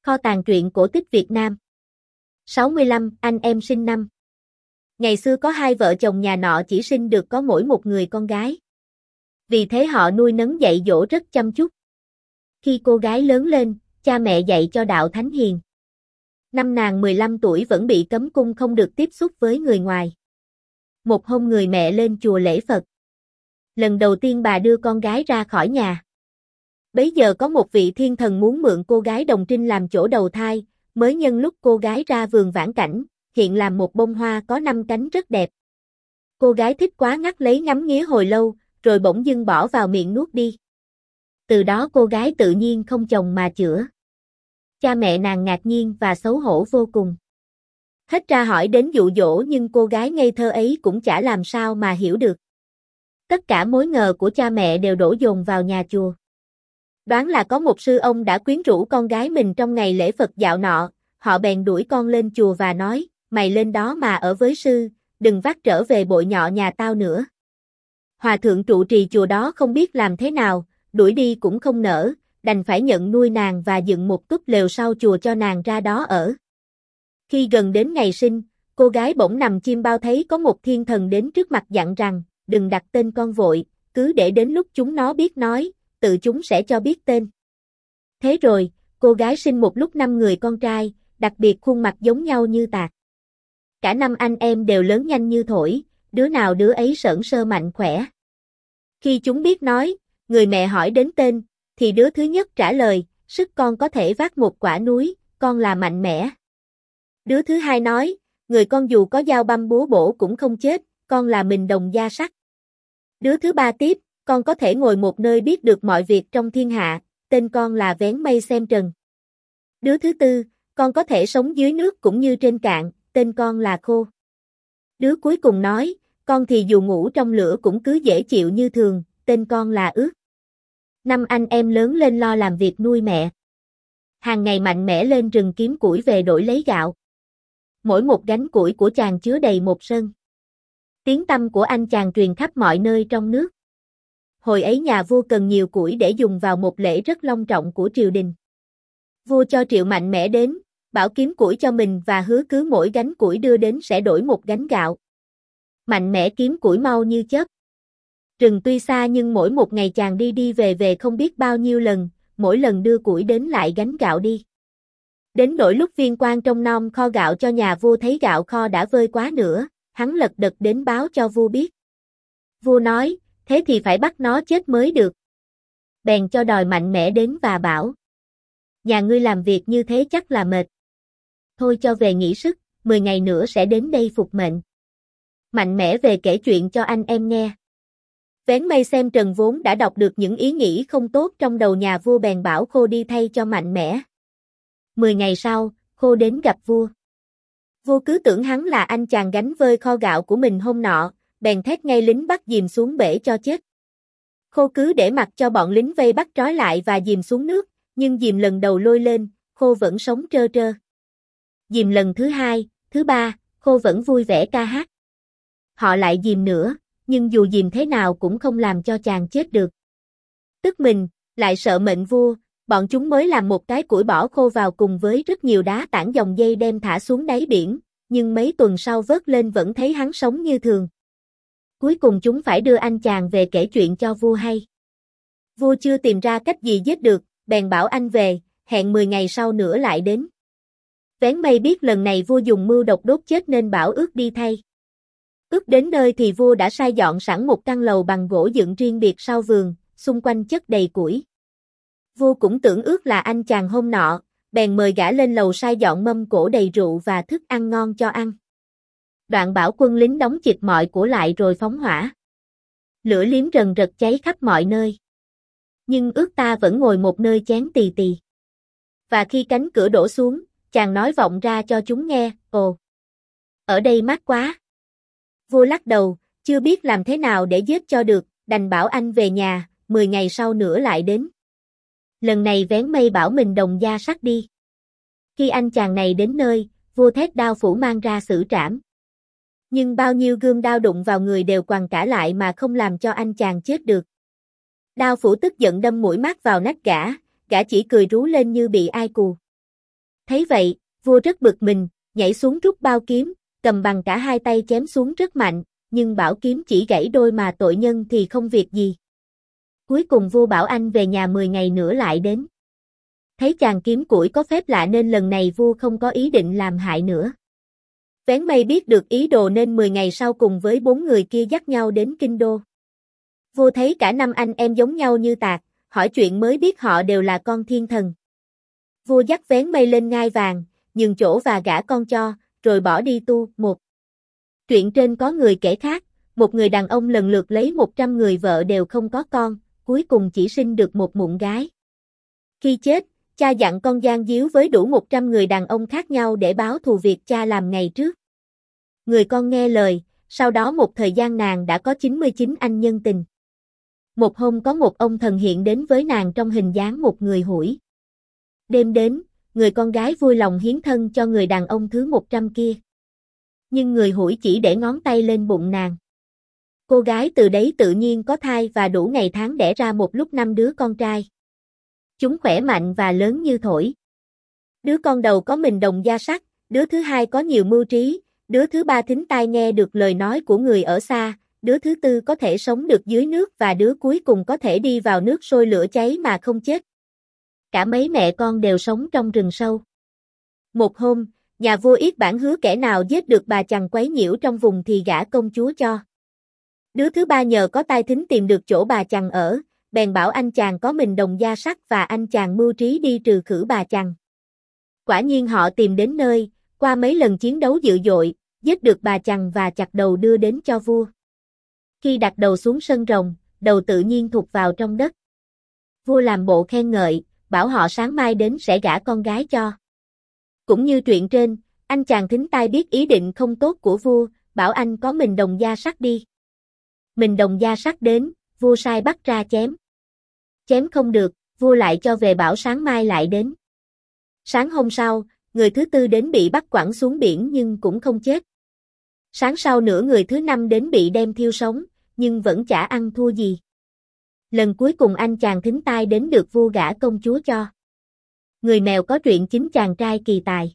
Kho tàng truyện cổ tích Việt Nam. 65, anh em sinh năm. Ngày xưa có hai vợ chồng nhà nọ chỉ sinh được có mỗi một người con gái. Vì thế họ nuôi nấng dạy dỗ rất chăm chút. Khi cô gái lớn lên, cha mẹ dạy cho đạo thánh hiền. Năm nàng 15 tuổi vẫn bị cấm cung không được tiếp xúc với người ngoài. Một hôm người mẹ lên chùa lễ Phật. Lần đầu tiên bà đưa con gái ra khỏi nhà. Bấy giờ có một vị thiên thần muốn mượn cô gái Đồng Trinh làm chỗ đầu thai, mới nhân lúc cô gái ra vườn vãn cảnh, hiện làm một bông hoa có 5 cánh rất đẹp. Cô gái thích quá ngắt lấy ngắm nghía hồi lâu, rồi bỗng dưng bỏ vào miệng nuốt đi. Từ đó cô gái tự nhiên không chồng mà chữa. Cha mẹ nàng ngạc nhiên và xấu hổ vô cùng. Hết ra hỏi đến dụ dỗ nhưng cô gái ngây thơ ấy cũng chả làm sao mà hiểu được. Tất cả mối ngờ của cha mẹ đều đổ dồn vào nhà chùa. Đoán là có một sư ông đã quyến rũ con gái mình trong ngày lễ Phật dạo nọ, họ bèn đuổi con lên chùa và nói, mày lên đó mà ở với sư, đừng vác trở về bội nhọ nhà tao nữa. Hòa thượng trụ trì chùa đó không biết làm thế nào, đuổi đi cũng không nỡ, đành phải nhận nuôi nàng và dựng một túp lều sau chùa cho nàng ra đó ở. Khi gần đến ngày sinh, cô gái bỗng nằm chim bao thấy có một thiên thần đến trước mặt dặn rằng, đừng đặt tên con vội, cứ để đến lúc chúng nó biết nói, tự chúng sẽ cho biết tên. Thế rồi, cô gái sinh một lúc 5 người con trai, đặc biệt khuôn mặt giống nhau như tạc. Cả 5 anh em đều lớn nhanh như thổi, đứa nào đứa ấy sởn sơ mạnh khỏe. Khi chúng biết nói, người mẹ hỏi đến tên, thì đứa thứ nhất trả lời, sức con có thể vác một quả núi, con là mạnh mẽ. Đứa thứ hai nói, người con dù có dao băm búa bổ cũng không chết, con là mình đồng da sắt. Đứa thứ ba tiếp, con có thể ngồi một nơi biết được mọi việc trong thiên hạ, tên con là vén mây xem trần. Đứa thứ tư, con có thể sống dưới nước cũng như trên cạn, tên con là khô. Đứa cuối cùng nói, con thì dù ngủ trong lửa cũng cứ dễ chịu như thường, tên con là ướt. 5 anh em lớn lên lo làm việc nuôi mẹ. Hàng ngày mạnh mẽ lên rừng kiếm củi về đổi lấy gạo. Mỗi một gánh củi của chàng chứa đầy một sân. Tiếng tăm của anh chàng truyền khắp mọi nơi trong nước. Hồi ấy nhà vua cần nhiều củi để dùng vào một lễ rất long trọng của triều đình. Vua cho triệu mạnh mẽ đến, bảo kiếm củi cho mình và hứa cứ mỗi gánh củi đưa đến sẽ đổi một gánh gạo. Mạnh mẽ kiếm củi mau như chớp. Rừng tuy xa nhưng mỗi một ngày chàng đi đi về về không biết bao nhiêu lần, mỗi lần đưa củi đến lại gánh gạo đi. Đến đổi lúc viên quan trông nom kho gạo cho nhà vua thấy gạo kho đã vơi quá nữa, hắn lật đật đến báo cho vua biết. Vua nói, thế thì phải bắt nó chết mới được. Bèn cho đòi mạnh mẽ đến và bảo. Nhà ngươi làm việc như thế chắc là mệt. Thôi cho về nghỉ sức, 10 ngày nữa sẽ đến đây phục mệnh. Mạnh mẽ về kể chuyện cho anh em nghe. Vén mây xem trần vốn đã đọc được những ý nghĩ không tốt trong đầu nhà vua bèn bảo Khô đi thay cho mạnh mẽ. 10 ngày sau, Khô đến gặp vua. Vua cứ tưởng hắn là anh chàng gánh vơi kho gạo của mình hôm nọ, bèn thét ngay lính bắt dìm xuống bể cho chết. Khô cứ để mặc cho bọn lính vây bắt trói lại và dìm xuống nước, nhưng dìm lần đầu lôi lên, Khô vẫn sống trơ trơ. Dìm lần thứ hai, thứ ba, Khô vẫn vui vẻ ca hát. Họ lại dìm nữa, nhưng dù dìm thế nào cũng không làm cho chàng chết được. Tức mình, lại sợ mệnh vua, bọn chúng mới làm một cái củi bỏ Khô vào cùng với rất nhiều đá tảng dòng dây đem thả xuống đáy biển, nhưng mấy tuần sau vớt lên vẫn thấy hắn sống như thường. Cuối cùng chúng phải đưa anh chàng về kể chuyện cho vua hay. Vua chưa tìm ra cách gì giết được, bèn bảo anh về, hẹn 10 ngày sau nữa lại đến. Vén mây biết lần này vua dùng mưu độc đốt chết nên bảo Ước đi thay. Ước đến nơi thì vua đã sai dọn sẵn một căn lầu bằng gỗ dựng riêng biệt sau vườn, xung quanh chất đầy củi. Vua cũng tưởng Ước là anh chàng hôm nọ, bèn mời gã lên lầu sai dọn mâm cỗ đầy rượu và thức ăn ngon cho ăn. Đoạn bảo quân lính đóng chịch mọi của lại rồi phóng hỏa. Lửa liếm rần rật cháy khắp mọi nơi. Nhưng Ước ta vẫn ngồi một nơi chén tì tì. Và khi cánh cửa đổ xuống, chàng nói vọng ra cho chúng nghe, ồ, ở đây mát quá. Vua lắc đầu, chưa biết làm thế nào để giết cho được, đành bảo anh về nhà, 10 ngày sau nữa lại đến. Lần này vén mây bảo mình đồng da sắt đi. Khi anh chàng này đến nơi, vua thét đao phủ mang ra xử trảm. Nhưng bao nhiêu gươm đao đụng vào người đều quằn cả lại mà không làm cho anh chàng chết được. Đao phủ tức giận đâm mũi mắt vào nách gã chỉ cười rú lên như bị ai cù. Thấy vậy, vua rất bực mình, nhảy xuống rút bao kiếm, cầm bằng cả hai tay chém xuống rất mạnh, nhưng bảo kiếm chỉ gãy đôi mà tội nhân thì không việc gì. Cuối cùng vua bảo anh về nhà 10 ngày nữa lại đến. Thấy chàng kiếm củi có phép lạ nên lần này vua không có ý định làm hại nữa. Vén Mây biết được ý đồ nên 10 ngày sau cùng với 4 người kia dắt nhau đến kinh đô. Vua thấy cả 5 anh em giống nhau như tạc, hỏi chuyện mới biết họ đều là con thiên thần. Vua dắt Vén Mây lên ngai vàng, nhường chỗ và gả con cho, rồi bỏ đi tu. Một truyện trên có người kể khác, một người đàn ông lần lượt lấy 100 người vợ đều không có con, cuối cùng chỉ sinh được một mụn gái. Khi chết, cha dặn con gian díu với đủ 100 người đàn ông khác nhau để báo thù việc cha làm ngày trước. Người con nghe lời, sau đó một thời gian nàng đã có 99 anh nhân tình. Một hôm có một ông thần hiện đến với nàng trong hình dáng một người hủi. Đêm đến, người con gái vui lòng hiến thân cho người đàn ông thứ 100 kia. Nhưng người hủi chỉ để ngón tay lên bụng nàng. Cô gái từ đấy tự nhiên có thai và đủ ngày tháng đẻ ra một lúc 5 đứa con trai. Chúng khỏe mạnh và lớn như thổi. Đứa con đầu có mình đồng da sắc, đứa thứ hai có nhiều mưu trí, đứa thứ ba thính tai nghe được lời nói của người ở xa, đứa thứ tư có thể sống được dưới nước và đứa cuối cùng có thể đi vào nước sôi lửa cháy mà không chết. Cả mấy mẹ con đều sống trong rừng sâu. Một hôm, nhà vua Yết Bản hứa kẻ nào giết được bà chằn quấy nhiễu trong vùng thì gả công chúa cho. Đứa thứ ba nhờ có tai thính tìm được chỗ bà chằn ở, bèn bảo anh chàng có mình đồng da sắc và anh chàng mưu trí đi trừ khử bà chằn. Quả nhiên họ tìm đến nơi, qua mấy lần chiến đấu dữ dội, giết được bà chằn và chặt đầu đưa đến cho vua. Khi đặt đầu xuống sân rồng, đầu tự nhiên thụt vào trong đất. Vua làm bộ khen ngợi, bảo họ sáng mai đến sẽ gả con gái cho. Cũng như truyện trên, anh chàng thính tai biết ý định không tốt của vua, bảo anh có mình đồng da sắc đi. Mình đồng da sắc đến, vua sai bắt ra chém. Chém không được, vua lại cho về bảo sáng mai lại đến. Sáng hôm sau, người thứ tư đến bị bắt quẳng xuống biển nhưng cũng không chết. Sáng sau nữa người thứ năm đến bị đem thiêu sống, nhưng vẫn chả ăn thua gì. Lần cuối cùng anh chàng thính tai đến được vua gả công chúa cho. Người mèo có truyện chính chàng trai kỳ tài.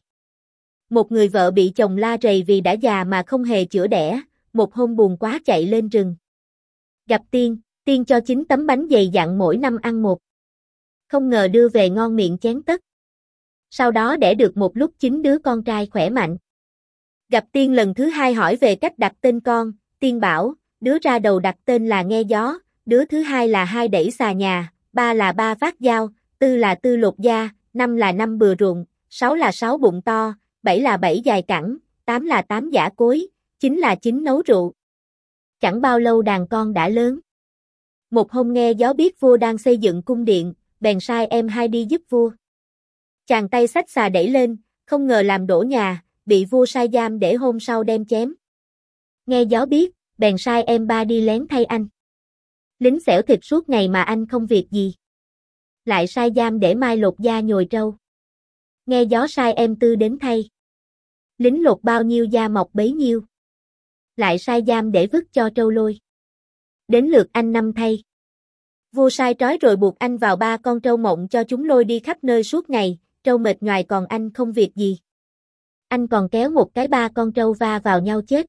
Một người vợ bị chồng la rầy vì đã già mà không hề chữa đẻ, một hôm buồn quá chạy lên rừng. Gặp tiên, tiên cho 9 tấm bánh dày dặn mỗi năm ăn một. Không ngờ đưa về ngon miệng chén tất. Sau đó đẻ được một lúc 9 đứa con trai khỏe mạnh. Gặp tiên lần thứ hai hỏi về cách đặt tên con, tiên bảo, đứa ra đầu đặt tên là Nghe Gió, đứa thứ hai là Hai Đẩy Xà Nhà, ba là Ba Phát Dao, tư là Tư Lột Da, năm là Năm Bừa Ruộng, 6 là 6 Bụng To, 7 là 7 Dài Cẳng, 8 là 8 Giã Cối, 9 là 9 Nấu Rượu. Chẳng bao lâu đàn con đã lớn. Một hôm Nghe Gió biết vua đang xây dựng cung điện, bèn sai em hai đi giúp vua. Chàng tay xách xà đẩy lên, không ngờ làm đổ nhà, bị vua sai giam để hôm sau đem chém. Nghe Gió biết, bèn sai em ba đi lén thay anh. Lính xẻo thịt suốt ngày mà anh không việc gì. Lại sai giam để mai lột da nhồi trâu. Nghe Gió sai em tư đến thay. Lính lột bao nhiêu da mọc bấy nhiêu. Lại sai giam để vứt cho trâu lôi. Đến lượt anh năm thay. Vua sai trói rồi buộc anh vào 3 con trâu mộng cho chúng lôi đi khắp nơi suốt ngày, trâu mệt nhoài còn anh không việc gì. Anh còn kéo một cái 3 con trâu va vào nhau chết.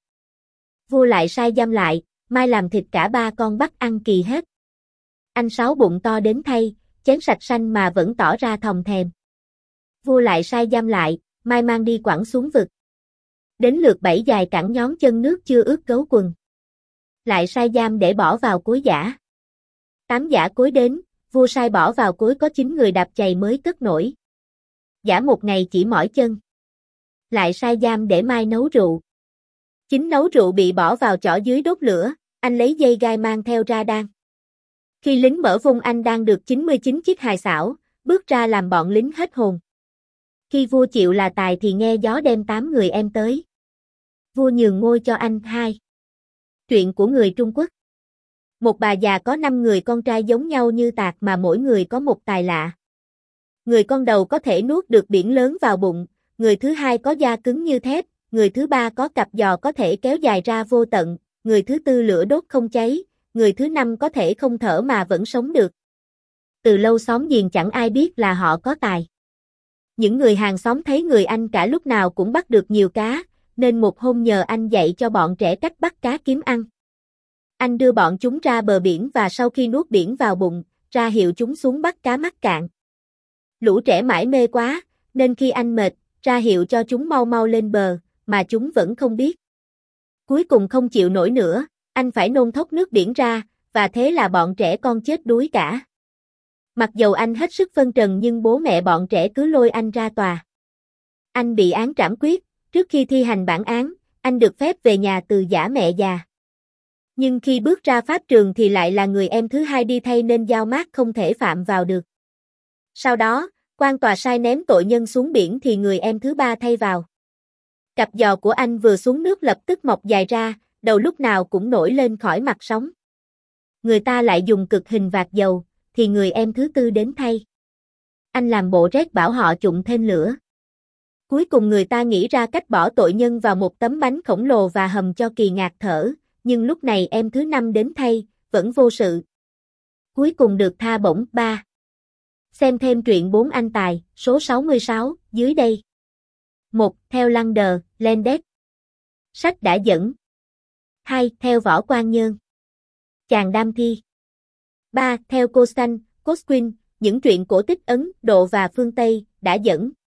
Vua lại sai giam lại, mai làm thịt cả 3 con bắt ăn kỳ hết. Anh 6 Bụng To đến thay, chén sạch xanh mà vẫn tỏ ra thòng thèm. Vua lại sai giam lại, mai mang đi quẳng xuống vực. Đến lượt 7 Dài Cẳng nhón chân nước chưa ướt gấu quần. Lại sai giam để bỏ vào cối giã. 8 giã cối đến, vua sai bỏ vào cối có 9 người đạp chày mới cất nổi. Giã một ngày chỉ mỏi chân. Lại sai giam để mai nấu rượu. 9 nấu rượu bị bỏ vào chõ dưới đốt lửa, anh lấy dây gai mang theo ra đan. Khi lính mở vung anh đang được 99 chiếc hài xảo, bước ra làm bọn lính hết hồn. Khi vua chịu là tài thì Nghe Gió đem 8 người em tới. Vua nhường ngôi cho anh hai. Chuyện của người Trung Quốc. Một bà già có 5 người con trai giống nhau như tạc mà mỗi người có một tài lạ. Người con đầu có thể nuốt được biển lớn vào bụng, người thứ hai có da cứng như thép, người thứ ba có cặp giò có thể kéo dài ra vô tận, người thứ tư lửa đốt không cháy, người thứ năm có thể không thở mà vẫn sống được. Từ lâu xóm giềng chẳng ai biết là họ có tài. Những người hàng xóm thấy người anh cả lúc nào cũng bắt được nhiều cá, nên một hôm nhờ anh dạy cho bọn trẻ cách bắt cá kiếm ăn. Anh đưa bọn chúng ra bờ biển và sau khi nuốt biển vào bụng, ra hiệu chúng xuống bắt cá mắc cạn. Lũ trẻ mải mê quá, nên khi anh mệt, ra hiệu cho chúng mau mau lên bờ, mà chúng vẫn không biết. Cuối cùng không chịu nổi nữa, anh phải nôn thốc nước biển ra, và thế là bọn trẻ con chết đuối cả. Mặc dầu anh hết sức phân trần nhưng bố mẹ bọn trẻ cứ lôi anh ra tòa. Anh bị án trảm quyết, trước khi thi hành bản án, anh được phép về nhà từ giã mẹ già. Nhưng khi bước ra pháp trường thì lại là người em thứ hai đi thay nên dao mát không thể phạm vào được. Sau đó, quan tòa sai ném tội nhân xuống biển thì người em thứ ba thay vào. Cặp giò của anh vừa xuống nước lập tức mọc dài ra, đầu lúc nào cũng nổi lên khỏi mặt sóng. Người ta lại dùng cực hình vạc dầu, thì người em thứ tư đến thay. Anh làm bộ rét bảo họ trụng thêm lửa. Cuối cùng người ta nghĩ ra cách bỏ tội nhân vào một tấm bánh khổng lồ và hầm cho kỳ ngạt thở, nhưng lúc này em thứ năm đến thay, vẫn vô sự. Cuối cùng được tha bổng 3. Xem thêm truyện 4 anh tài, số 66, dưới đây. 1. Theo Lander, Landet. Sách đã dẫn. 2. Theo Võ Quang Nhơn. Chàng Đam Thi. 3. Theo Costan, Cosquin, những truyện cổ tích Ấn Độ và phương Tây, đã dẫn.